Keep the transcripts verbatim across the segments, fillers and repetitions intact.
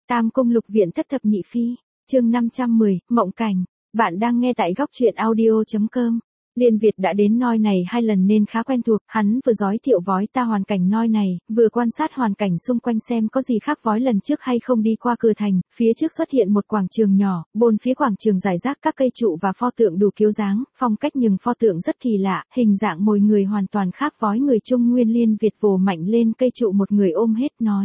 Tam Cung Lục Viện Thất Thập Nhị Phi, chương năm trăm mười, Mộng Cảnh. Bạn đang nghe tại góc truyện audio chấm com. Liên Việt đã đến Noi này hai lần nên khá quen thuộc, hắn vừa giới thiệu vói ta hoàn cảnh Noi này, vừa quan sát hoàn cảnh xung quanh xem có gì khác vói lần trước hay không. Đi qua cửa thành, phía trước xuất hiện một quảng trường nhỏ, bốn phía quảng trường rải rác các cây trụ và pho tượng đủ kiểu dáng, phong cách nhưng pho tượng rất kỳ lạ, hình dạng mồi người hoàn toàn khác vói người Trung Nguyên. Liên Việt vồ mạnh lên cây trụ, một người ôm hết nói.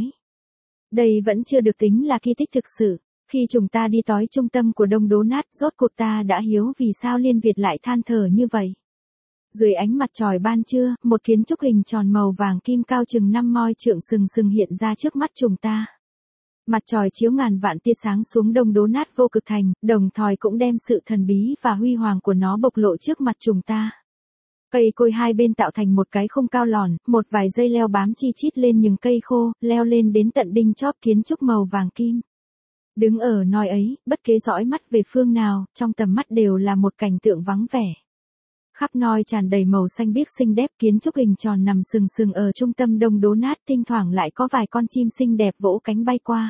Đây vẫn chưa được tính là kỳ tích thực sự. Khi chúng ta đi tới trung tâm của Đông Đố Nát, rốt cuộc ta đã hiểu vì sao Liên Việt lại than thở như vậy. Dưới ánh mặt trời ban trưa, một kiến trúc hình tròn màu vàng kim cao chừng năm moi trượng sừng sừng hiện ra trước mắt chúng ta. Mặt trời chiếu ngàn vạn tia sáng xuống Đông Đố Nát vô cực thành, đồng thời cũng đem sự thần bí và huy hoàng của nó bộc lộ trước mặt chúng ta. Cây cối hai bên tạo thành một cái khung cao lòn, một vài dây leo bám chi chít lên những cây khô, leo lên đến tận đinh chóp kiến trúc màu vàng kim. Đứng ở Noi ấy, bất kể dõi mắt về phương nào, trong tầm mắt đều là một cảnh tượng vắng vẻ. Khắp Noi tràn đầy màu xanh biếc xinh đẹp, kiến trúc hình tròn nằm sừng sừng ở trung tâm Đông Đố Nát, thỉnh thoảng lại có vài con chim xinh đẹp vỗ cánh bay qua.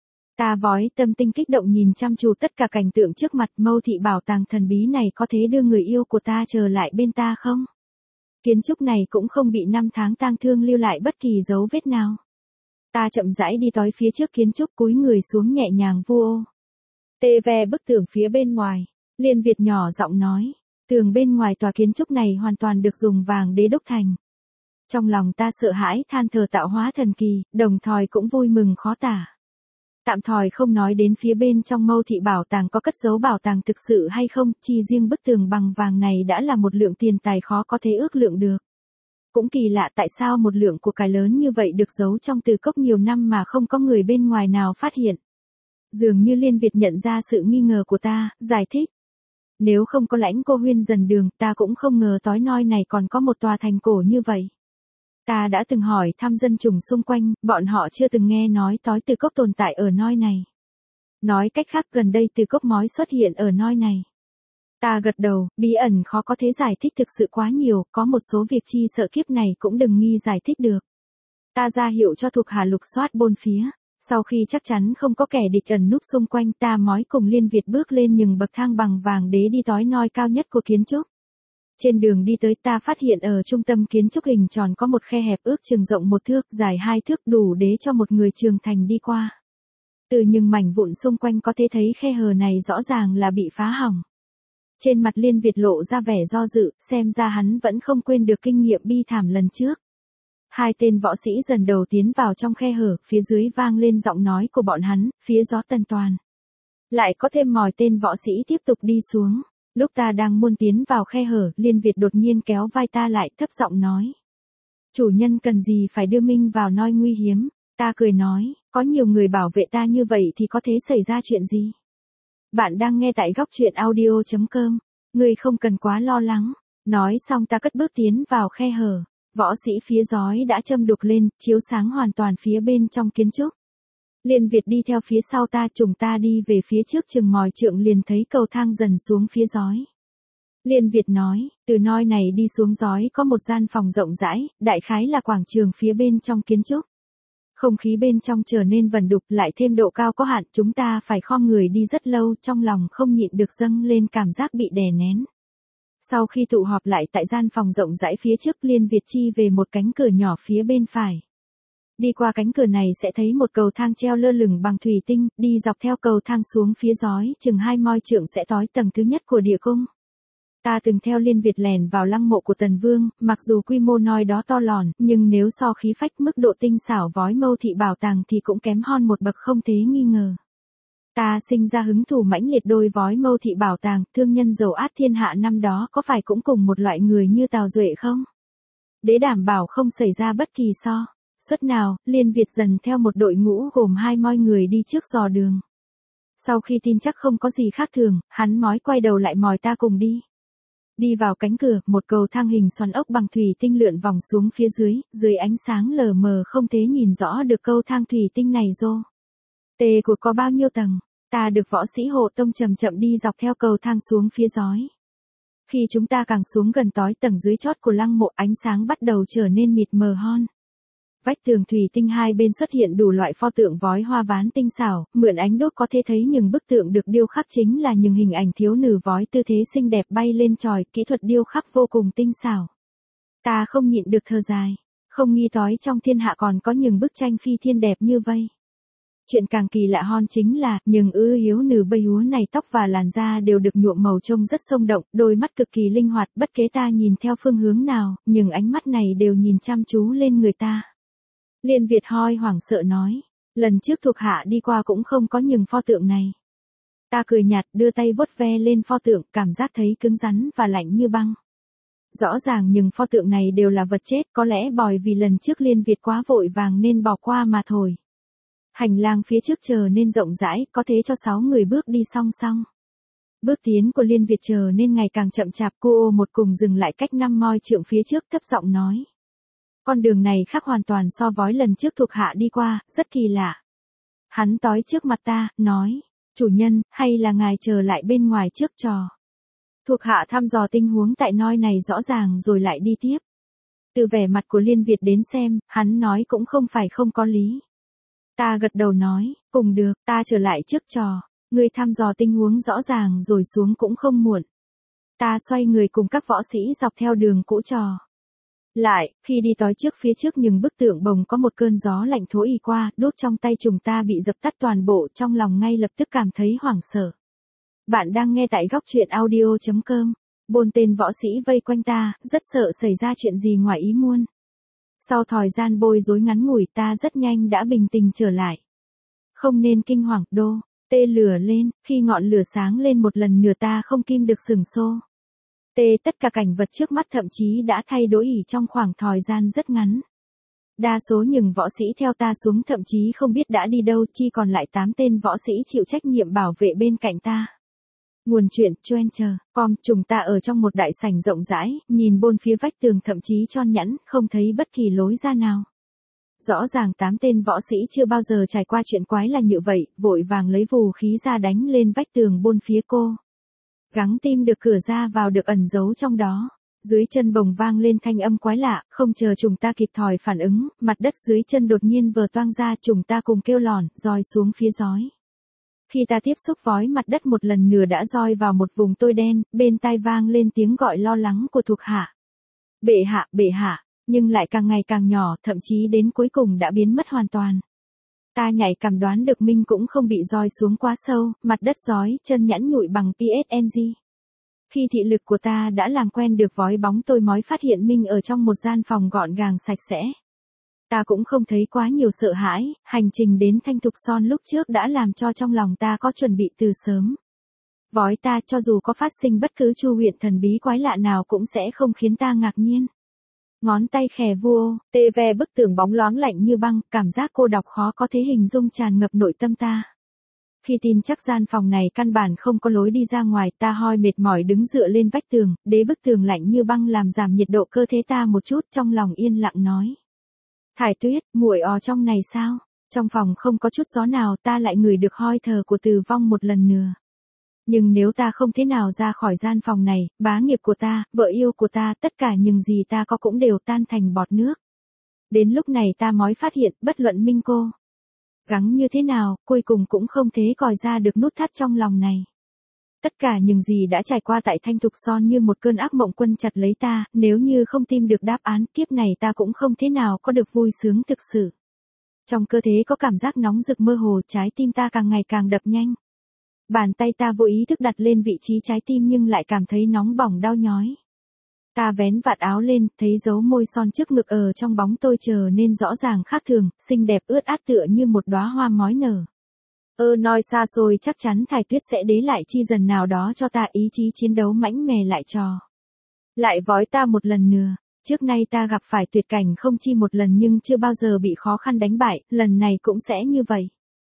Ta vói tâm tinh kích động nhìn chăm chú tất cả cảnh tượng trước mặt. Mâu thị bảo tàng thần bí này có thể đưa người yêu của ta trở lại bên ta không? Kiến trúc này cũng không bị năm tháng tang thương lưu lại bất kỳ dấu vết nào. Ta chậm rãi đi tới phía trước kiến trúc, cúi người xuống nhẹ nhàng vu ô. Tê ve bức tường phía bên ngoài. Liên Việt nhỏ giọng nói. Tường bên ngoài tòa kiến trúc này hoàn toàn được dùng vàng đế đúc thành. Trong lòng ta sợ hãi than thở tạo hóa thần kỳ, đồng thời cũng vui mừng khó tả. Tạm thời không nói đến phía bên trong mâu thị bảo tàng có cất giấu bảo tàng thực sự hay không, chỉ riêng bức tường bằng vàng này đã là một lượng tiền tài khó có thể ước lượng được. Cũng kỳ lạ tại sao một lượng của cải lớn như vậy được giấu trong từ cốc nhiều năm mà không có người bên ngoài nào phát hiện. Dường như Liên Việt nhận ra sự nghi ngờ của ta, giải thích. Nếu không có Lãnh Cô Huyên dần đường, ta cũng không ngờ tối Noi này còn có một tòa thành cổ như vậy. Ta đã từng hỏi thăm dân chúng xung quanh, bọn họ chưa từng nghe nói tới từ cốc tồn tại ở Noi này. Nói cách khác, gần đây từ cốc mói xuất hiện ở Noi này. Ta gật đầu, bí ẩn khó có thể giải thích thực sự quá nhiều, có một số việc chi sợ kiếp này cũng đừng nghi giải thích được. Ta ra hiệu cho thuộc hạ lục soát bốn phía. Sau khi chắc chắn không có kẻ địch ẩn núp xung quanh, ta mói cùng Liên Việt bước lên những bậc thang bằng vàng đế đi tới Noi cao nhất của kiến trúc. Trên đường đi tới, ta phát hiện ở trung tâm kiến trúc hình tròn có một khe hẹp ước chừng rộng một thước, dài hai thước, đủ để cho một người trưởng thành đi qua. Từ những mảnh vụn xung quanh có thể thấy khe hở này rõ ràng là bị phá hỏng. Trên mặt Liên Việt lộ ra vẻ do dự, xem ra hắn vẫn không quên được kinh nghiệm bi thảm lần trước. Hai tên võ sĩ dần đầu tiến vào trong khe hở, phía dưới vang lên giọng nói của bọn hắn, phía gió Tần Toàn. Lại có thêm mỏi tên võ sĩ tiếp tục đi xuống. Lúc ta đang muốn tiến vào khe hở, Liên Việt đột nhiên kéo vai ta lại, thấp giọng nói. Chủ nhân cần gì phải đưa Minh vào Noi nguy hiếm? Ta cười nói, có nhiều người bảo vệ ta như vậy thì có thể xảy ra chuyện gì? Bạn đang nghe tại góc truyện audio chấm com. Ngươi không cần quá lo lắng. Nói xong ta cất bước tiến vào khe hở. Võ sĩ phía giói đã châm đục lên, chiếu sáng hoàn toàn phía bên trong kiến trúc. Liên Việt đi theo phía sau ta, chúng ta đi về phía trước chừng mỏi trượng liền thấy cầu thang dần xuống phía giói. Liên Việt nói, từ Noi này đi xuống giói có một gian phòng rộng rãi, đại khái là quảng trường phía bên trong kiến trúc. Không khí bên trong trở nên vần đục, lại thêm độ cao có hạn, chúng ta phải khom người đi rất lâu, trong lòng không nhịn được dâng lên cảm giác bị đè nén. Sau khi tụ họp lại tại gian phòng rộng rãi phía trước, Liên Việt chi về một cánh cửa nhỏ phía bên phải. Đi qua cánh cửa này sẽ thấy một cầu thang treo lơ lửng bằng thủy tinh, đi dọc theo cầu thang xuống phía giói, chừng hai moi trượng sẽ tới tầng thứ nhất của địa cung. Ta từng theo Liên Việt lèn vào lăng mộ của Tần Vương, mặc dù quy mô Noi đó to lòn, nhưng nếu so khí phách mức độ tinh xảo vói mâu thị bảo tàng thì cũng kém hơn một bậc không thể nghi ngờ. Ta sinh ra hứng thú mãnh liệt đôi vói mâu thị bảo tàng, thương nhân giàu át thiên hạ năm đó có phải cũng cùng một loại người như Tào Duệ không? Để đảm bảo không xảy ra bất kỳ so suất nào, Liên Việt dần theo một đội ngũ gồm hai moi người đi trước dò đường. Sau khi tin chắc không có gì khác thường, hắn mói quay đầu lại mời ta cùng đi. Đi vào cánh cửa, một cầu thang hình xoắn ốc bằng thủy tinh lượn vòng xuống phía dưới, dưới ánh sáng lờ mờ không thể nhìn rõ được cầu thang thủy tinh này rô. Tề của có bao nhiêu tầng, ta được võ sĩ hộ tông chậm chậm đi dọc theo cầu thang xuống phía giói. Khi chúng ta càng xuống gần tới tầng dưới chót của lăng mộ, ánh sáng bắt đầu trở nên mịt mờ hơn. Vách tường thủy tinh hai bên xuất hiện đủ loại pho tượng vói hoa ván tinh xảo, mượn ánh đốt có thể thấy những bức tượng được điêu khắc chính là những hình ảnh thiếu nữ vói tư thế xinh đẹp bay lên chòi, kỹ thuật điêu khắc vô cùng tinh xảo. Ta không nhịn được thở dài, không nghĩ tới trong thiên hạ còn có những bức tranh phi thiên đẹp như vây. Chuyện càng kỳ lạ hơn chính là, những ư yếu nữ bây úa này tóc và làn da đều được nhuộm màu trông rất sống động, đôi mắt cực kỳ linh hoạt, bất kể ta nhìn theo phương hướng nào, nhưng ánh mắt này đều nhìn chăm chú lên người ta. Liên Việt hoi hoảng sợ nói, lần trước thuộc hạ đi qua cũng không có những pho tượng này. Ta cười nhạt đưa tay vuốt ve lên pho tượng, cảm giác thấy cứng rắn và lạnh như băng. Rõ ràng những pho tượng này đều là vật chết, có lẽ bởi vì lần trước Liên Việt quá vội vàng nên bỏ qua mà thôi. Hành lang phía trước chờ nên rộng rãi, có thế cho sáu người bước đi song song. Bước tiến của Liên Việt chờ nên ngày càng chậm chạp, cô ô một cùng dừng lại cách năm moi trượng phía trước thấp giọng nói. Con đường này khác hoàn toàn so với lần trước thuộc hạ đi qua, rất kỳ lạ. Hắn tói trước mặt ta, nói, chủ nhân, hay là ngài chờ lại bên ngoài trước trò. Thuộc hạ thăm dò tình huống tại nơi này rõ ràng rồi lại đi tiếp. Từ vẻ mặt của Liên Việt đến xem, hắn nói cũng không phải không có lý. Ta gật đầu nói, cùng được, ta trở lại trước trò, ngươi thăm dò tình huống rõ ràng rồi xuống cũng không muộn. Ta xoay người cùng các võ sĩ dọc theo đường cũ trò. Lại, khi đi tới trước phía trước những bức tượng bồng có một cơn gió lạnh thổi y qua, đốt trong tay chúng ta bị dập tắt toàn bộ, trong lòng ngay lập tức cảm thấy hoảng sợ. Bạn đang nghe tại góc truyện audio chấm com. Bốn tên võ sĩ vây quanh ta, rất sợ xảy ra chuyện gì ngoài ý muốn. Sau thời gian bối rối ngắn ngủi ta rất nhanh đã bình tĩnh trở lại. Không nên kinh hoàng, đô, tê lửa lên, khi ngọn lửa sáng lên một lần nữa ta không kim được sừng xô. Tê tất cả cảnh vật trước mắt thậm chí đã thay đổi ỉ trong khoảng thời gian rất ngắn. Đa số những võ sĩ theo ta xuống thậm chí không biết đã đi đâu, chỉ còn lại tám tên võ sĩ chịu trách nhiệm bảo vệ bên cạnh ta. Nguồn chuyện, Twitter, com, chúng ta ở trong một đại sảnh rộng rãi, nhìn bốn phía vách tường thậm chí tròn nhẵn, không thấy bất kỳ lối ra nào. Rõ ràng tám tên võ sĩ chưa bao giờ trải qua chuyện quái là như vậy, vội vàng lấy vũ khí ra đánh lên vách tường bốn phía cô. Gắng tìm được cửa ra vào được ẩn giấu trong đó. Dưới chân bồng vang lên thanh âm quái lạ, không chờ chúng ta kịp thời phản ứng, mặt đất dưới chân đột nhiên vờ toang ra, chúng ta cùng kêu lòn, roi xuống phía giói. Khi ta tiếp xúc với mặt đất một lần nữa đã roi vào một vùng tôi đen, bên tai vang lên tiếng gọi lo lắng của thuộc hạ. Bệ hạ, bệ hạ, nhưng lại càng ngày càng nhỏ, thậm chí đến cuối cùng đã biến mất hoàn toàn. Ta nhạy cảm đoán được mình cũng không bị roi xuống quá sâu, mặt đất rói, chân nhẵn nhụi bằng pê ét en giê. Khi thị lực của ta đã làm quen được với bóng tôi mới phát hiện mình ở trong một gian phòng gọn gàng sạch sẽ. Ta cũng không thấy quá nhiều sợ hãi, hành trình đến Thanh Thục Son lúc trước đã làm cho trong lòng ta có chuẩn bị từ sớm. Với ta cho dù có phát sinh bất cứ chu huyện thần bí quái lạ nào cũng sẽ không khiến ta ngạc nhiên. Ngón tay khè vua, tê ve bức tường bóng loáng lạnh như băng, cảm giác cô độc khó có thể hình dung tràn ngập nội tâm ta. Khi tin chắc gian phòng này căn bản không có lối đi ra ngoài, ta hoi mệt mỏi đứng dựa lên vách tường, đế bức tường lạnh như băng làm giảm nhiệt độ cơ thể ta một chút, trong lòng yên lặng nói. Thải Tuyết, muội ở trong này sao? Trong phòng không có chút gió nào, ta lại ngửi được hơi thở của Từ Vong một lần nữa. Nhưng nếu ta không thế nào ra khỏi gian phòng này, bá nghiệp của ta, vợ yêu của ta, tất cả những gì ta có cũng đều tan thành bọt nước. Đến lúc này ta mới phát hiện, bất luận Minh cô gắng như thế nào, cuối cùng cũng không thể còi ra được nút thắt trong lòng này. Tất cả những gì đã trải qua tại Thanh Thục Son như một cơn ác mộng quân chặt lấy ta, nếu như không tìm được đáp án, kiếp này ta cũng không thế nào có được vui sướng thực sự. Trong cơ thể có cảm giác nóng rực mơ hồ, trái tim ta càng ngày càng đập nhanh. Bàn tay ta vô ý thức đặt lên vị trí trái tim nhưng lại cảm thấy nóng bỏng đau nhói. Ta vén vạt áo lên, thấy dấu môi son trước ngực ở trong bóng tôi chờ nên rõ ràng khác thường, xinh đẹp ướt át tựa như một đóa hoa mói nở. Ơ nói xa xôi chắc chắn Thải Tuyết sẽ đế lại chi dần nào đó cho ta ý chí chiến đấu mãnh mè lại trò. Lại vói ta một lần nữa, trước nay ta gặp phải tuyệt cảnh không chi một lần nhưng chưa bao giờ bị khó khăn đánh bại, lần này cũng sẽ như vậy.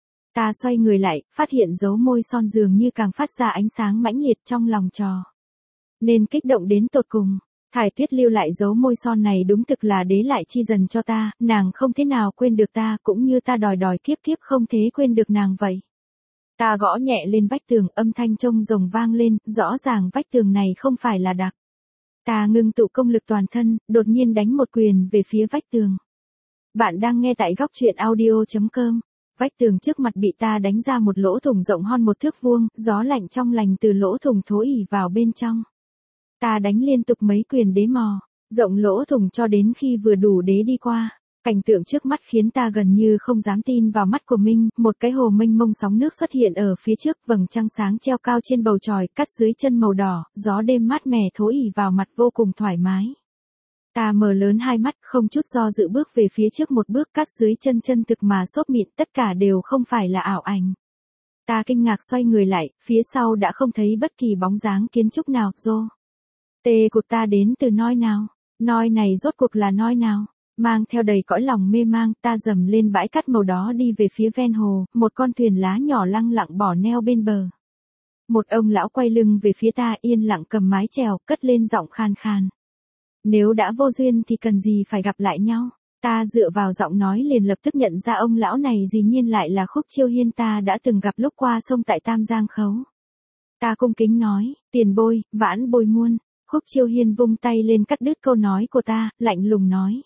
Ta xoay người lại, phát hiện dấu môi son dường như càng phát ra ánh sáng mãnh liệt trong lòng trò. Nên kích động đến tột cùng. Thải Tuyết lưu lại dấu môi son này đúng thực là đế lại chi dần cho ta, nàng không thế nào quên được ta, cũng như ta đòi đòi kiếp kiếp không thế quên được nàng vậy. Ta gõ nhẹ lên vách tường, âm thanh trông rồng vang lên, rõ ràng vách tường này không phải là đặc. Ta ngưng tụ công lực toàn thân, đột nhiên đánh một quyền về phía vách tường. Bạn đang nghe tại góc truyện audio.com. Vách tường trước mặt bị ta đánh ra một lỗ thủng rộng hơn một thước vuông, gió lạnh trong lành từ lỗ thủng thối ỉ vào bên trong. Ta đánh liên tục mấy quyền đế mò, rộng lỗ thủng cho đến khi vừa đủ đế đi qua. Cảnh tượng trước mắt khiến ta gần như không dám tin vào mắt của mình, một cái hồ mênh mông sóng nước xuất hiện ở phía trước, vầng trăng sáng treo cao trên bầu trời, cắt dưới chân màu đỏ, gió đêm mát mẻ thối ỉ vào mặt vô cùng thoải mái. Ta mở lớn hai mắt, không chút do dự bước về phía trước một bước, cắt dưới chân chân thực mà xốp mịn, tất cả đều không phải là ảo ảnh. Ta kinh ngạc xoay người lại, phía sau đã không thấy bất kỳ bóng dáng kiến trúc nào, rô. Tê của ta đến từ nơi nào? Nơi này rốt cuộc là nơi nào? Mang theo đầy cõi lòng mê mang, ta dầm lên bãi cát màu đó đi về phía ven hồ, một con thuyền lá nhỏ lăng lặng bỏ neo bên bờ. Một ông lão quay lưng về phía ta yên lặng cầm mái chèo, cất lên giọng khan khan. Nếu đã vô duyên thì cần gì phải gặp lại nhau. Ta dựa vào giọng nói liền lập tức nhận ra ông lão này dĩ nhiên lại là Khúc Chiêu Hiên ta đã từng gặp lúc qua sông tại Tam Giang Khấu. Ta cung kính nói, tiền bối, vãn bối muôn. Khúc Chiêu Hiên vung tay lên cắt đứt câu nói của ta, lạnh lùng nói.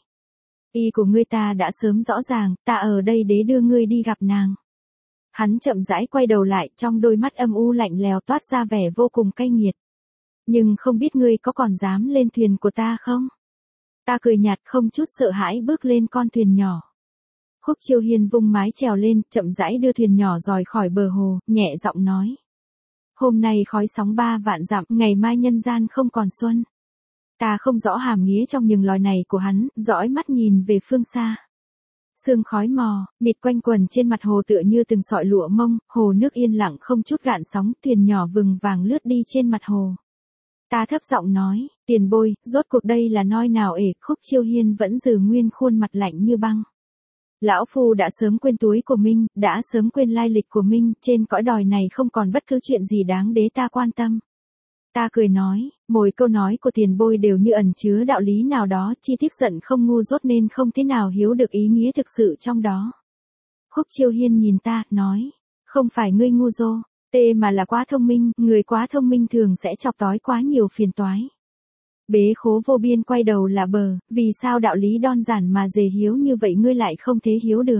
Ý của ngươi ta đã sớm rõ ràng, ta ở đây để đưa ngươi đi gặp nàng. Hắn chậm rãi quay đầu lại, trong đôi mắt âm u lạnh lèo toát ra vẻ vô cùng cay nghiệt. Nhưng không biết ngươi có còn dám lên thuyền của ta không? Ta cười nhạt không chút sợ hãi bước lên con thuyền nhỏ. Khúc Chiêu Hiên vung mái chèo lên, chậm rãi đưa thuyền nhỏ rời khỏi bờ hồ, nhẹ giọng nói. Hôm nay khói sóng ba vạn dặm, ngày mai nhân gian không còn xuân. Ta không rõ hàm nghĩa trong những lời này của hắn, dõi mắt nhìn về phương xa. Sương khói mò, mịt quanh quần trên mặt hồ tựa như từng sợi lụa mông, hồ nước yên lặng không chút gợn sóng, thuyền nhỏ vừng vàng lướt đi trên mặt hồ. Ta thấp giọng nói, tiền bối, rốt cuộc đây là nơi nào ể? Khúc Chiêu Hiên vẫn giữ nguyên khuôn mặt lạnh như băng. Lão phu đã sớm quên túi của mình, đã sớm quên lai lịch của mình, trên cõi đòi này không còn bất cứ chuyện gì đáng để ta quan tâm. Ta cười nói, mỗi câu nói của tiền bối đều như ẩn chứa đạo lý nào đó, chi tiết giận không ngu dốt nên không thế nào hiểu được ý nghĩa thực sự trong đó. Khúc Chiêu Hiên nhìn ta, nói, không phải ngươi ngu dô, tê mà là quá thông minh, người quá thông minh thường sẽ chọc tói quá nhiều phiền toái. Bế khố vô biên quay đầu là bờ, vì sao đạo lý đơn giản mà dề hiếu như vậy ngươi lại không thể hiếu được.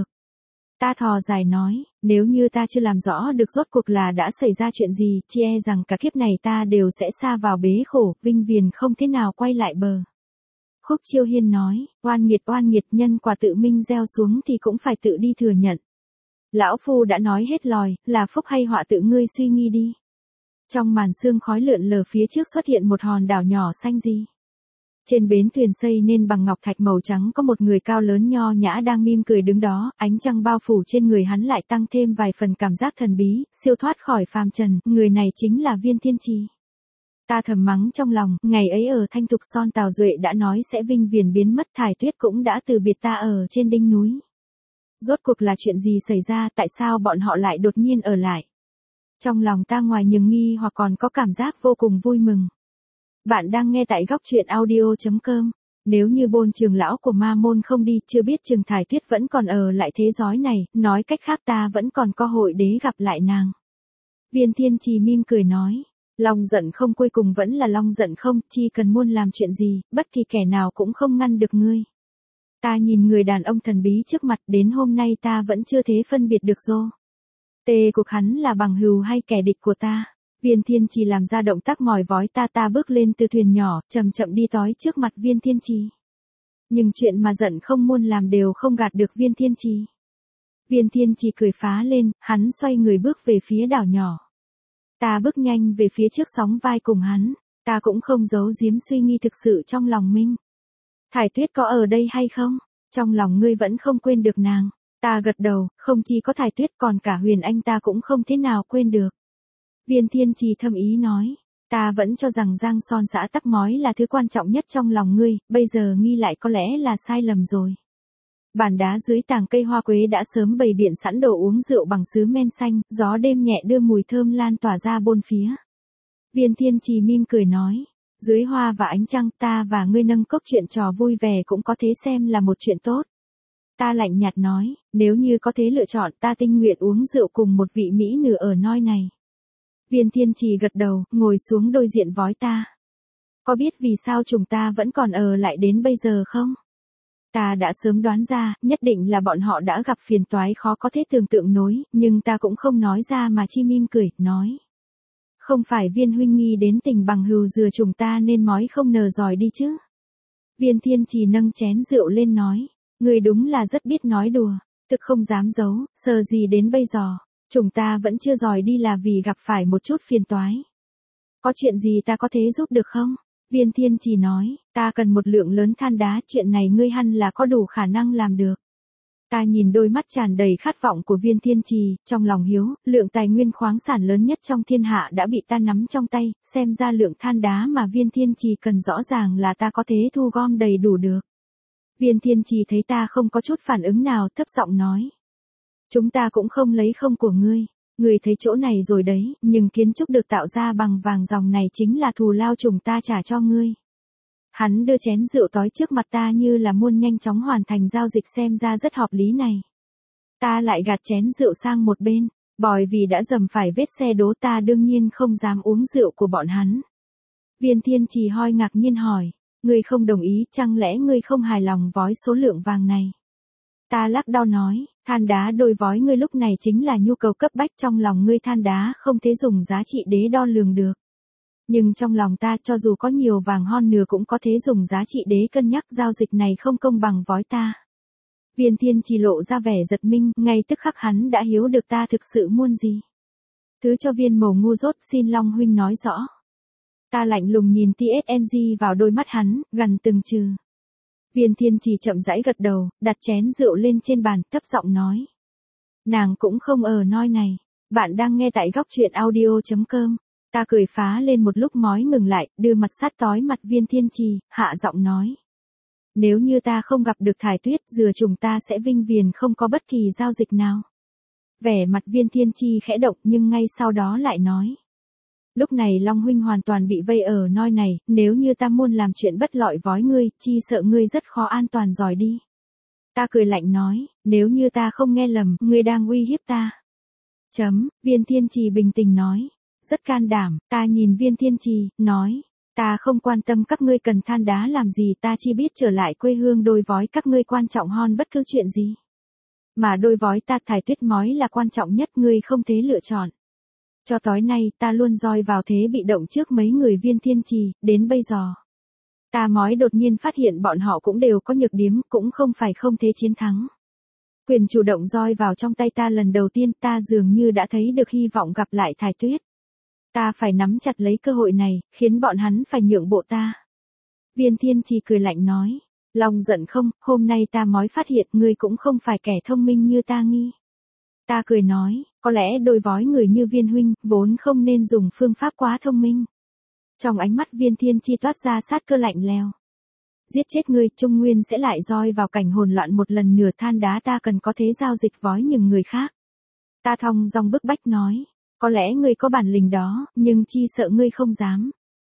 Ta thò dài nói, nếu như ta chưa làm rõ được rốt cuộc là đã xảy ra chuyện gì, chi e rằng cả kiếp này ta đều sẽ sa vào bế khổ, vinh viền không thế nào quay lại bờ. Khúc Chiêu Hiên nói, oan nghiệt oan nghiệt, nhân quả tự minh gieo xuống thì cũng phải tự đi thừa nhận. Lão phu đã nói hết lòi, là phúc hay họa tự ngươi suy nghĩ đi. Trong màn sương khói lượn lờ phía trước xuất hiện một hòn đảo nhỏ xanh gì. Trên bến thuyền xây nên bằng ngọc thạch màu trắng có một người cao lớn nho nhã đang mỉm cười đứng đó, ánh trăng bao phủ trên người hắn lại tăng thêm vài phần cảm giác thần bí, siêu thoát khỏi phàm trần, người này chính là Viên Thiên Trì. Ta thầm mắng trong lòng, ngày ấy ở Thanh Thục Son Tào Duệ đã nói sẽ vinh viền biến mất, Thải Tuyết cũng đã từ biệt ta ở trên đỉnh núi. Rốt cuộc là chuyện gì xảy ra, tại sao bọn họ lại đột nhiên ở lại? Trong lòng ta ngoài nhường nghi hoặc còn có cảm giác vô cùng vui mừng. Bạn đang nghe tại góc truyện audio.com. Nếu như Bôn Trường lão của Ma Môn không đi, chưa biết Trường Thải Tuyết vẫn còn ở lại thế giới này, nói cách khác ta vẫn còn cơ hội để gặp lại nàng. Viên Thiên Trì mỉm cười nói, lòng giận không cuối cùng vẫn là lòng giận không, chi cần muôn làm chuyện gì, bất kỳ kẻ nào cũng không ngăn được ngươi. Ta nhìn người đàn ông thần bí trước mặt, đến hôm nay ta vẫn chưa thế phân biệt được rô. Tê cuộc hắn là bằng hữu hay kẻ địch của ta. Viên Thiên Trì làm ra động tác mỏi vói ta ta bước lên từ thuyền nhỏ, chậm chậm đi tới trước mặt Viên Thiên Trì. Nhưng chuyện mà giận không muôn làm đều không gạt được Viên Thiên Trì. Viên Thiên Trì cười phá lên, hắn xoay người bước về phía đảo nhỏ. Ta bước nhanh về phía trước sóng vai cùng hắn, ta cũng không giấu giếm suy nghĩ thực sự trong lòng mình. Thải Tuyết có ở đây hay không? Trong lòng ngươi vẫn không quên được nàng. Ta gật đầu, không chỉ có Thải Tuyết còn cả Huyền Anh ta cũng không thế nào quên được. Viên Thiên Trì thâm ý nói, ta vẫn cho rằng Giang Son xã Tắc Mói là thứ quan trọng nhất trong lòng ngươi, bây giờ nghi lại có lẽ là sai lầm rồi. Bàn đá dưới tàng cây hoa quế đã sớm bày biện sẵn đồ uống rượu bằng sứ men xanh, gió đêm nhẹ đưa mùi thơm lan tỏa ra bốn phía. Viên Thiên Trì mỉm cười nói, dưới hoa và ánh trăng ta và ngươi nâng cốc chuyện trò vui vẻ cũng có thể xem là một chuyện tốt. Ta lạnh nhạt nói, nếu như có thể lựa chọn ta tình nguyện uống rượu cùng một vị mỹ nữ ở nơi này. Viên Thiên Trì gật đầu, ngồi xuống đối diện với ta. Có biết vì sao chúng ta vẫn còn ở lại đến bây giờ không? Ta đã sớm đoán ra, nhất định là bọn họ đã gặp phiền toái khó có thể tưởng tượng nổi, nhưng ta cũng không nói ra mà chi mỉm cười, nói. Không phải Viên huynh nghi đến tình bằng hữu dừa chúng ta nên mói không nờ giỏi đi chứ. Viên Thiên Trì nâng chén rượu lên nói, người đúng là rất biết nói đùa, thực không dám giấu, sờ gì đến bây giờ, chúng ta vẫn chưa giỏi đi là vì gặp phải một chút phiền toái. Có chuyện gì ta có thể giúp được không? Viên Thiên Trì nói, ta cần một lượng lớn than đá, chuyện này ngươi hẳn là có đủ khả năng làm được. Ta nhìn đôi mắt tràn đầy khát vọng của Viên Thiên Trì, trong lòng hiếu, lượng tài nguyên khoáng sản lớn nhất trong thiên hạ đã bị ta nắm trong tay, xem ra lượng than đá mà Viên Thiên Trì cần rõ ràng là ta có thể thu gom đầy đủ được. Viên Thiên Trì thấy ta không có chút phản ứng nào, thấp giọng nói. Chúng ta cũng không lấy không của ngươi. Ngươi thấy chỗ này rồi đấy, nhưng kiến trúc được tạo ra bằng vàng ròng này chính là thù lao chúng ta trả cho ngươi. Hắn đưa chén rượu tói trước mặt ta như là muốn nhanh chóng hoàn thành giao dịch, xem ra rất hợp lý này. Ta lại gạt chén rượu sang một bên, bòi vì đã dầm phải vết xe đố ta đương nhiên không dám uống rượu của bọn hắn. Viên Thiên Trì hoi ngạc nhiên hỏi, ngươi không đồng ý, chẳng lẽ ngươi không hài lòng với số lượng vàng này? Ta lắc đầu nói, than đá đôi vói ngươi lúc này chính là nhu cầu cấp bách, trong lòng ngươi than đá không thể dùng giá trị đế đo lường được. Nhưng trong lòng ta cho dù có nhiều vàng hon nừa cũng có thể dùng giá trị đế cân nhắc, giao dịch này không công bằng vói ta. Viên Thiên Trì lộ ra vẻ giật mình, ngay tức khắc hắn đã hiểu được ta thực sự muốn gì. Thứ cho Viên mồ ngu dốt, xin Long huynh nói rõ. Ta lạnh lùng nhìn tê ét en giê vào đôi mắt hắn, gần từng chữ. Viên Thiên Trì chậm rãi gật đầu, đặt chén rượu lên trên bàn, thấp giọng nói. Nàng cũng không ở nơi này. Bạn đang nghe tại góc truyện audio chấm com. Ta cười phá lên một lúc mói ngừng lại, đưa mặt sát tối mặt Viên Thiên Trì, hạ giọng nói. Nếu như ta không gặp được Thải Tuyết, dừa chúng ta sẽ vinh viền không có bất kỳ giao dịch nào. Vẻ mặt Viên Thiên Trì khẽ động nhưng ngay sau đó lại nói. Lúc này Long huynh hoàn toàn bị vây ở nơi này, nếu như ta muốn làm chuyện bất lợi với ngươi, chi sợ ngươi rất khó an toàn rồi đi. Ta cười lạnh nói, nếu như ta không nghe lầm, ngươi đang uy hiếp ta. Chấm, Viên Thiên Trì bình tĩnh nói. Rất can đảm, ta nhìn Viên Thiên Trì, nói. Ta không quan tâm các ngươi cần than đá làm gì, ta chỉ biết trở lại quê hương đôi vói các ngươi quan trọng hơn bất cứ chuyện gì. Mà đôi vói ta Thải Tuyết mói là quan trọng nhất, ngươi không thể lựa chọn. Cho tối nay ta luôn rơi vào thế bị động trước mấy người Viên Thiên Trì, đến bây giờ. Ta mói đột nhiên phát hiện bọn họ cũng đều có nhược điểm, cũng không phải không thể chiến thắng. Quyền chủ động rơi vào trong tay ta lần đầu tiên, ta dường như đã thấy được hy vọng gặp lại Thải Tuyết. Ta phải nắm chặt lấy cơ hội này, khiến bọn hắn phải nhượng bộ ta. Viên Thiên Trì cười lạnh nói, lòng giận không, hôm nay ta mói phát hiện ngươi cũng không phải kẻ thông minh như ta nghi. Ta cười nói, có lẽ đôi vói người như Viên huynh, vốn không nên dùng phương pháp quá thông minh. Trong ánh mắt Viên Thiên Trì toát ra sát cơ lạnh lẽo. Giết chết ngươi, Trung Nguyên sẽ lại rơi vào cảnh hỗn loạn một lần nữa, than đá ta cần có thế giao dịch với những người khác. Ta thong dong bức bách nói, có lẽ ngươi có bản lĩnh đó, nhưng chi sợ ngươi không dám.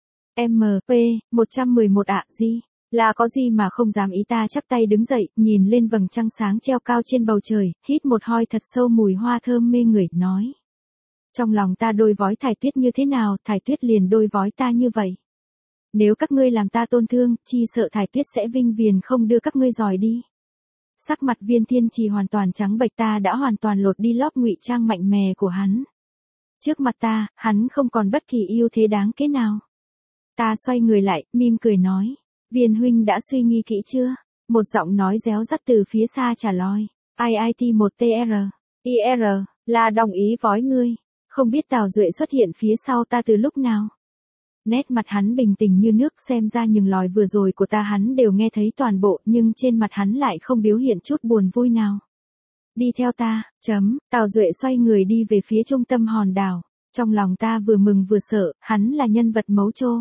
em pê, một trăm mười một ạ gì? Là có gì mà không dám, ý ta chắp tay đứng dậy, nhìn lên vầng trăng sáng treo cao trên bầu trời, hít một hơi thật sâu mùi hoa thơm mê người, nói. Trong lòng ta đôi vói Thải Tuyết như thế nào, Thải Tuyết liền đôi vói ta như vậy. Nếu các ngươi làm ta tổn thương, chi sợ Thải Tuyết sẽ vinh viền không đưa các ngươi dòi đi. Sắc mặt Viên Thiên Trì hoàn toàn trắng bệch, ta đã hoàn toàn lột đi lớp ngụy trang mạnh mẽ của hắn. Trước mặt ta, hắn không còn bất kỳ ưu thế đáng kể nào. Ta xoay người lại, mỉm cười nói. Viên huynh đã suy nghĩ kỹ chưa? Một giọng nói réo rắt từ phía xa trả lời. i i tê một tê rờ. i rờ, là đồng ý với ngươi. Không biết Tào Duệ xuất hiện phía sau ta từ lúc nào. Nét mặt hắn bình tĩnh như nước, xem ra những lời vừa rồi của ta hắn đều nghe thấy toàn bộ, nhưng trên mặt hắn lại không biểu hiện chút buồn vui nào. Đi theo ta, chấm, Tào Duệ xoay người đi về phía trung tâm hòn đảo. Trong lòng ta vừa mừng vừa sợ, hắn là nhân vật mấu chốt.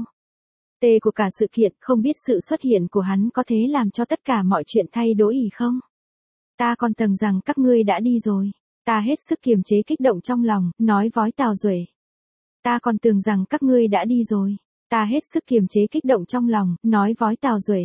Tê của cả sự kiện, không biết sự xuất hiện của hắn có thể làm cho tất cả mọi chuyện thay đổi ý không? Ta còn tưởng rằng các ngươi đã đi rồi. Ta hết sức kiềm chế kích động trong lòng, nói với Tào Duệ. Ta còn tưởng rằng các ngươi đã đi rồi. Ta hết sức kiềm chế kích động trong lòng, nói với Tào Duệ.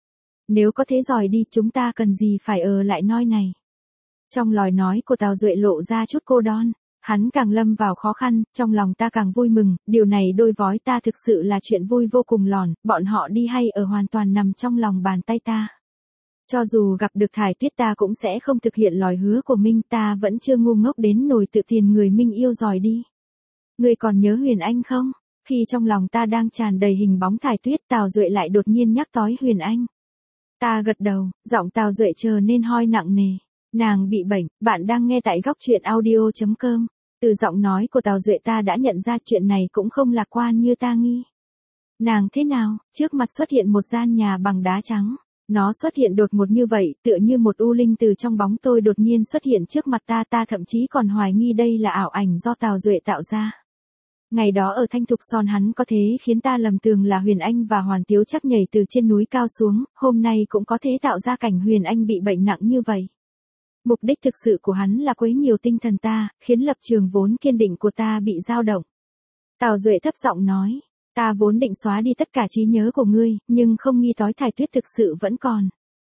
Nếu có thế rồi đi, chúng ta cần gì phải ở lại nơi này. Trong lời nói của Tào Duệ lộ ra chút cô đơn. Hắn càng lâm vào khó khăn, trong lòng ta càng vui mừng, điều này đôi vói ta thực sự là chuyện vui vô cùng lòn, bọn họ đi hay ở hoàn toàn nằm trong lòng bàn tay ta. Cho dù gặp được Thải Tuyết ta cũng sẽ không thực hiện lời hứa của Minh, ta vẫn chưa ngu ngốc đến nổi tự tiền người Minh yêu dòi đi. Ngươi còn nhớ Huyền Anh không? Khi trong lòng ta đang tràn đầy hình bóng Thải Tuyết, Tào Duệ lại đột nhiên nhắc tới Huyền Anh. Ta gật đầu, giọng Tào Duệ trở nên hơi nặng nề. Nàng bị bệnh, bạn đang nghe tại góc truyện audio chấm com. Từ giọng nói của Tào Duệ ta đã nhận ra chuyện này cũng không lạc quan như ta nghi. Nàng thế nào? Trước mặt xuất hiện một gian nhà bằng đá trắng. Nó xuất hiện đột ngột như vậy, tựa như một u linh từ trong bóng tôi đột nhiên xuất hiện trước mặt ta, ta thậm chí còn hoài nghi đây là ảo ảnh do Tào Duệ tạo ra. Ngày đó ở Thanh Thục Son hắn có thế khiến ta lầm tưởng là Huyền Anh và Hoàn Tiếu chắc nhảy từ trên núi cao xuống, hôm nay cũng có thế tạo ra cảnh Huyền Anh bị bệnh nặng như vậy. Mục đích thực sự của hắn là quấy nhiều tinh thần ta, khiến lập trường vốn kiên định của ta bị dao động. Tào Duệ thấp giọng nói, ta vốn định xóa đi tất cả trí nhớ của ngươi, nhưng không nghi tới Thải Tuyết thực sự vẫn còn.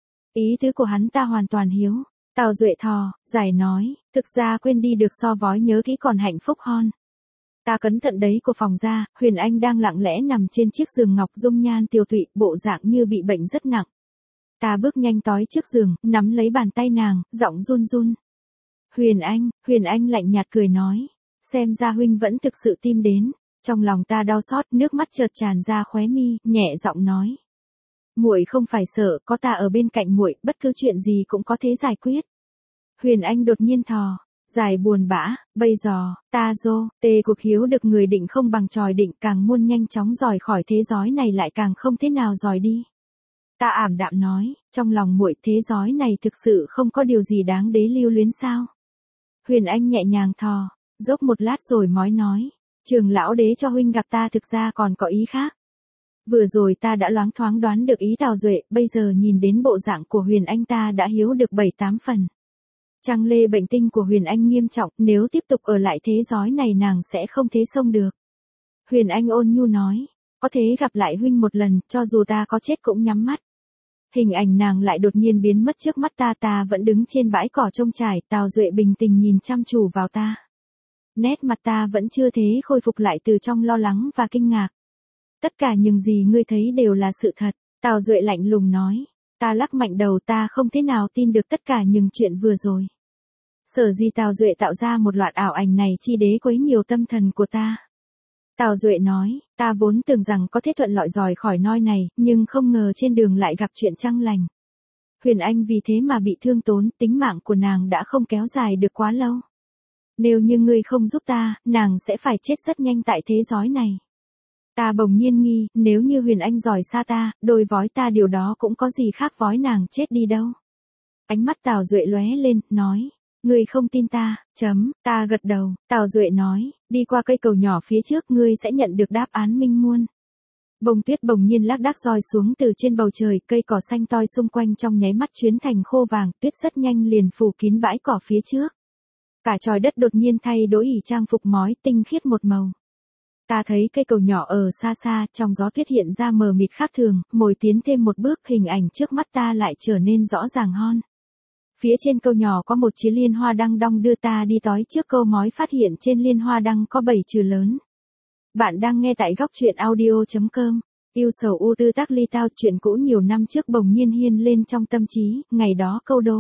Ý tứ của hắn ta hoàn toàn hiếu. Tào Duệ thò, giải nói, thực ra quên đi được so với nhớ kỹ còn hạnh phúc hơn. Ta cẩn thận đấy của phòng ra, Huyền Anh đang lặng lẽ nằm trên chiếc giường ngọc dung nhan tiều tụy, bộ dạng như bị bệnh rất nặng. Ta bước nhanh tới trước giường, nắm lấy bàn tay nàng, giọng run run. Huyền Anh, Huyền Anh lạnh nhạt cười nói, xem ra huynh vẫn thực sự tim đến. Trong lòng ta đau xót, nước mắt chợt tràn ra khóe mi, nhẹ giọng nói. Muội không phải sợ, có ta ở bên cạnh muội, bất cứ chuyện gì cũng có thể giải quyết. Huyền Anh đột nhiên thò, dài buồn bã, bây giờ, ta dô, tê cuộc hiếu được người định không bằng tròi định, càng muốn nhanh chóng rời khỏi thế giới này lại càng không thế nào rời đi. Ta ảm đạm nói, trong lòng muội thế giới này thực sự không có điều gì đáng để lưu luyến sao. Huyền Anh nhẹ nhàng thò, dốc một lát rồi mới nói. Trường lão đế cho huynh gặp ta thực ra còn có ý khác. Vừa rồi ta đã loáng thoáng đoán được ý Tào Duệ, bây giờ nhìn đến bộ dạng của Huyền Anh ta đã hiếu được bảy tám phần. Trăng lê bệnh tinh của Huyền Anh nghiêm trọng, nếu tiếp tục ở lại thế giới này nàng sẽ không thế xông được. Huyền Anh ôn nhu nói, có thế gặp lại huynh một lần, cho dù ta có chết cũng nhắm mắt. Hình ảnh nàng lại đột nhiên biến mất trước mắt ta, ta vẫn đứng trên bãi cỏ trông trải, Tào Duệ bình tĩnh nhìn chăm chú vào ta. Nét mặt ta vẫn chưa thế khôi phục lại từ trong lo lắng và kinh ngạc. Tất cả những gì ngươi thấy đều là sự thật, Tào Duệ lạnh lùng nói. Ta lắc mạnh đầu, ta không thể nào tin được tất cả những chuyện vừa rồi. Sở gì Tào Duệ tạo ra một loạt ảo ảnh này chi đế quấy nhiều tâm thần của ta. Tào Duệ nói, ta vốn tưởng rằng có thể thuận lợi rời khỏi nơi này, nhưng không ngờ trên đường lại gặp chuyện chẳng lành. Huyền Anh vì thế mà bị thương tốn, tính mạng của nàng đã không kéo dài được quá lâu. Nếu như ngươi không giúp ta, nàng sẽ phải chết rất nhanh tại thế giới này. Ta bỗng nhiên nghi, nếu như Huyền Anh rời xa ta, đôi vói ta điều đó cũng có gì khác vói nàng chết đi đâu. Ánh mắt Tào Duệ lóe lên, nói, ngươi không tin ta, chấm, ta gật đầu, Tào Duệ nói, đi qua cây cầu nhỏ phía trước ngươi sẽ nhận được đáp án minh muôn. Bông tuyết bỗng nhiên lác đác rơi xuống từ trên bầu trời, cây cỏ xanh toi xung quanh trong nháy mắt chuyển thành khô vàng, tuyết rất nhanh liền phủ kín bãi cỏ phía trước. Cả trời đất đột nhiên thay đổi ỉ trang phục mói tinh khiết một màu. Ta thấy cây cầu nhỏ ở xa xa, trong gió tuyết hiện ra mờ mịt khác thường, mỗi tiến thêm một bước hình ảnh trước mắt ta lại trở nên rõ ràng hơn. Phía trên cầu nhỏ có một chiếc liên hoa đăng đong đưa ta đi tới trước câu mói, phát hiện trên liên hoa đăng có bảy chữ lớn. Bạn đang nghe tại góc truyện audio chấm com. Yêu sầu u tư tác ly tao, chuyện cũ nhiều năm trước bỗng nhiên hiên lên trong tâm trí, ngày đó câu đô.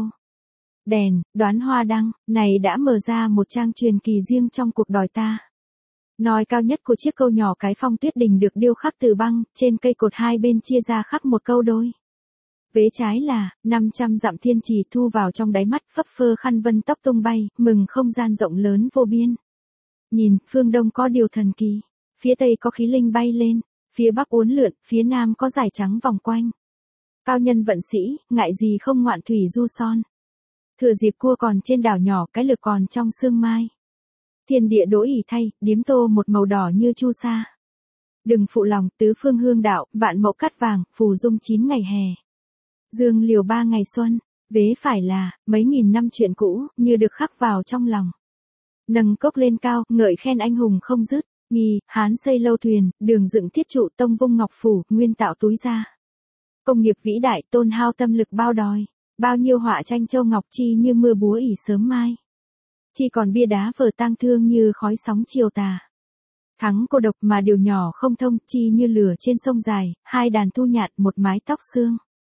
Đèn, đoán hoa đăng, này đã mở ra một trang truyền kỳ riêng trong cuộc đời ta. Nòi cao nhất của chiếc câu nhỏ cái phong tuyết đình được điêu khắc từ băng, trên cây cột hai bên chia ra khắc một câu đôi. Vế trái là, năm trăm dặm thiên trì thu vào trong đáy mắt, phấp phơ khăn vân tóc tung bay, mừng không gian rộng lớn vô biên. Nhìn, phương đông có điều thần kỳ, phía tây có khí linh bay lên, phía bắc uốn lượn, phía nam có dải trắng vòng quanh. Cao nhân vận sĩ, ngại gì không ngoạn thủy du son. Thừa dịp cua còn trên đảo nhỏ, cái lược còn trong sương mai. Thiên địa đỗ ỉ thay, điếm tô một màu đỏ như chu sa. Đừng phụ lòng, tứ phương hương đạo, vạn mẫu cát vàng, phù dung chín ngày hè. Dương liều ba ngày xuân, vế phải là, mấy nghìn năm chuyện cũ, như được khắc vào trong lòng. Nâng cốc lên cao, ngợi khen anh hùng không dứt, nghi, Hán xây lâu thuyền, đường dựng thiết trụ, tông vung ngọc phủ, nguyên tạo túi ra. Công nghiệp vĩ đại, tôn hao tâm lực bao đòi, bao nhiêu họa tranh châu ngọc chi như mưa búa ỉ sớm mai. Chi còn bia đá vờ tang thương như khói sóng chiều tà. Thắng cô độc mà điều nhỏ không thông, chi như lửa trên sông dài, hai đàn thu nhạt một mái tóc xương.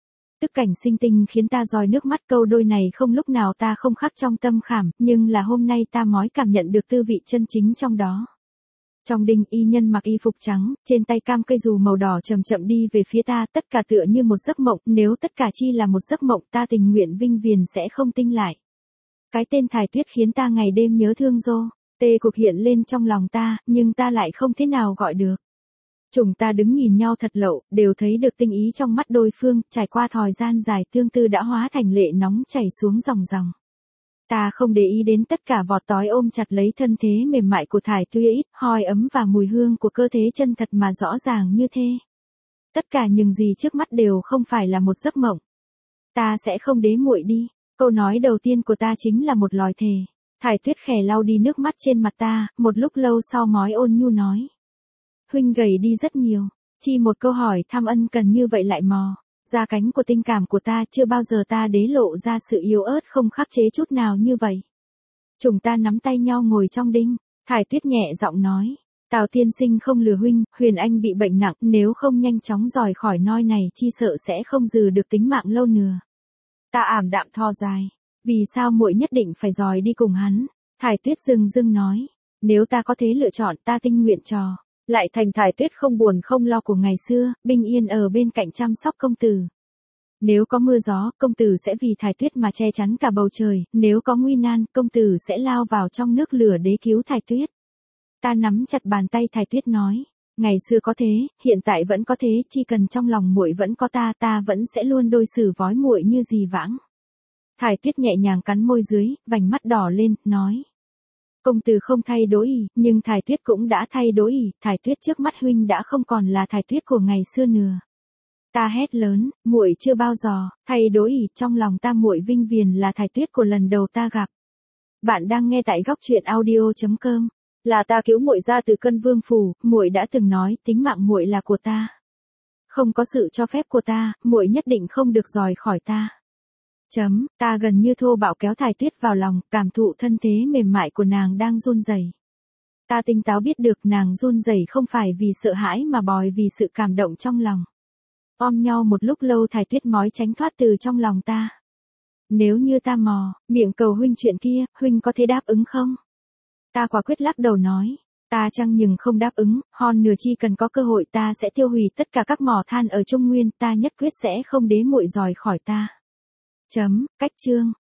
Tức cảnh sinh tình khiến ta roi nước mắt, câu đôi này không lúc nào ta không khắc trong tâm khảm, nhưng là hôm nay ta mói cảm nhận được tư vị chân chính trong đó. Trong đinh y nhân mặc y phục trắng, trên tay cam cây dù màu đỏ chậm chậm đi về phía ta, tất cả tựa như một giấc mộng, nếu tất cả chi là một giấc mộng ta tình nguyện vinh viền sẽ không tinh lại. Cái tên Thải Tuyết khiến ta ngày đêm nhớ thương Dô, tê cuộc hiện lên trong lòng ta, nhưng ta lại không thế nào gọi được. Chúng ta đứng nhìn nhau thật lậu, đều thấy được tinh ý trong mắt đối phương, trải qua thời gian dài tương tư đã hóa thành lệ nóng chảy xuống dòng dòng. Ta không để ý đến tất cả vọt tói ôm chặt lấy thân thế mềm mại của Thải Tuyết, hoi ấm và mùi hương của cơ thể chân thật mà rõ ràng như thế. Tất cả những gì trước mắt đều không phải là một giấc mộng. Ta sẽ không đế muội đi. Câu nói đầu tiên của ta chính là một lời thề. Thải Tuyết khẽ lau đi nước mắt trên mặt ta, một lúc lâu sau mói ôn nhu nói. Huynh gầy đi rất nhiều, chi một câu hỏi thăm ân cần như vậy lại mò ra cánh của tình cảm của ta, chưa bao giờ ta đế lộ ra sự yếu ớt không khắc chế chút nào như vậy. Chúng ta nắm tay nhau ngồi trong đinh, Thải Tuyết nhẹ giọng nói. Tào tiên sinh không lừa huynh, Huyền Anh bị bệnh nặng, nếu không nhanh chóng rời khỏi nơi này chi sợ sẽ không giữ được tính mạng lâu nữa. Ta ảm đạm thò dài. Vì sao muội nhất định phải dòi đi cùng hắn? Thải Tuyết dưng dưng nói. Nếu ta có thể lựa chọn ta tinh nguyện trò. Lại thành Thải Tuyết không buồn không lo của ngày xưa, bình yên ở bên cạnh chăm sóc công tử. Nếu có mưa gió, công tử sẽ vì Thải Tuyết mà che chắn cả bầu trời, nếu có nguy nan, công tử sẽ lao vào trong nước lửa để cứu Thải Tuyết. Ta nắm chặt bàn tay Thải Tuyết nói, ngày xưa có thế, hiện tại vẫn có thế, chỉ cần trong lòng muội vẫn có ta, ta vẫn sẽ luôn đối xử với muội như dì vãng. Thải Tuyết nhẹ nhàng cắn môi dưới, vành mắt đỏ lên, nói. Công tử không thay đổi ý, nhưng Thải Tuyết cũng đã thay đổi ý, Thải Tuyết trước mắt huynh đã không còn là Thải Tuyết của ngày xưa nữa. Ta hét lớn, muội chưa bao giờ thay đổi ý, trong lòng ta muội vinh viền là Thải Tuyết của lần đầu ta gặp. Bạn đang nghe tại góc truyện audio chấm com. Là ta cứu muội ra từ Cân Vương phủ, muội đã từng nói tính mạng muội là của ta. Không có sự cho phép của ta, muội nhất định không được rời khỏi ta. Chấm, ta gần như thô bạo kéo Thải Tuyết vào lòng, cảm thụ thân thế mềm mại của nàng đang run rẩy. Ta tinh táo biết được nàng run rẩy không phải vì sợ hãi mà bòi vì sự cảm động trong lòng. Ôm nhau một lúc lâu Thải Tuyết mói tránh thoát từ trong lòng ta. Nếu như ta mò, miệng cầu huynh chuyện kia, huynh có thể đáp ứng không? Ta quả quyết lắc đầu nói, ta chăng nhưng không đáp ứng, hòn nửa chi cần có cơ hội ta sẽ tiêu hủy tất cả các mỏ than ở Trung Nguyên, ta nhất quyết sẽ không đế muội rời khỏi ta. Chấm, cách chương.